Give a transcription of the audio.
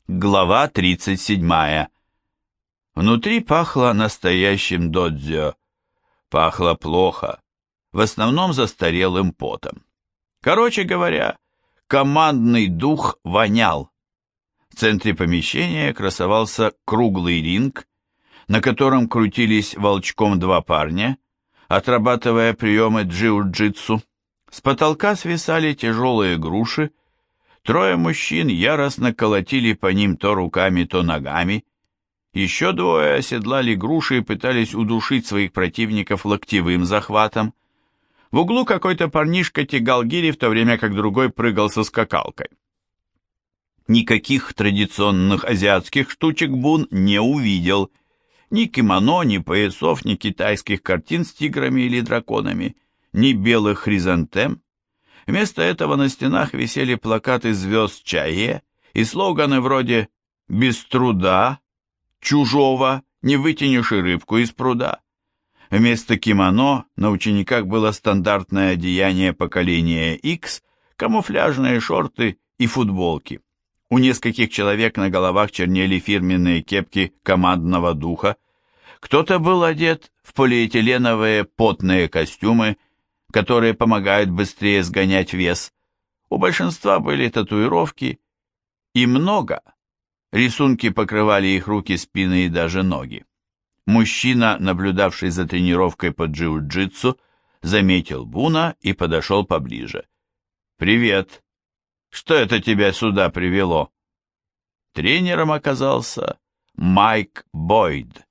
Глава 37. Внутри пахло настоящим додзё. Пахло плохо, в основном застарелым потом. Короче говоря, командный дух вонял. В центре помещения красовался круглый ринг, на котором крутились волчком два парня, отрабатывая приемы джиу-джитсу. С потолка свисали тяжелые груши. Трое мужчин яростно колотили по ним то руками, то ногами. Еще двое оседлали груши и пытались удушить своих противников локтевым захватом. В углу какой-то парнишка тягал гири, в то время как другой прыгал со скакалкой. Никаких традиционных азиатских штучек Бун не увидел. Ни кимоно, ни поясов, ни китайских картин с тиграми или драконами, ни белых хризантем. Вместо этого на стенах висели плакаты звезд Чае и слоганы вроде «Без труда», «Чужого», «Не вытянешь и рыбку из пруда». Вместо кимоно на учениках было стандартное одеяние поколения X, камуфляжные шорты и футболки. У нескольких человек на головах чернели фирменные кепки командного духа. Кто-то был одет в полиэтиленовые потные костюмы, которые помогают быстрее сгонять вес. У большинства были татуировки, и много. Рисунки покрывали их руки, спины и даже ноги. Мужчина, наблюдавший за тренировкой по джиу-джитсу, заметил Буна и подошел поближе. «Привет! Что это тебя сюда привело?» Тренером оказался Майк Бойд.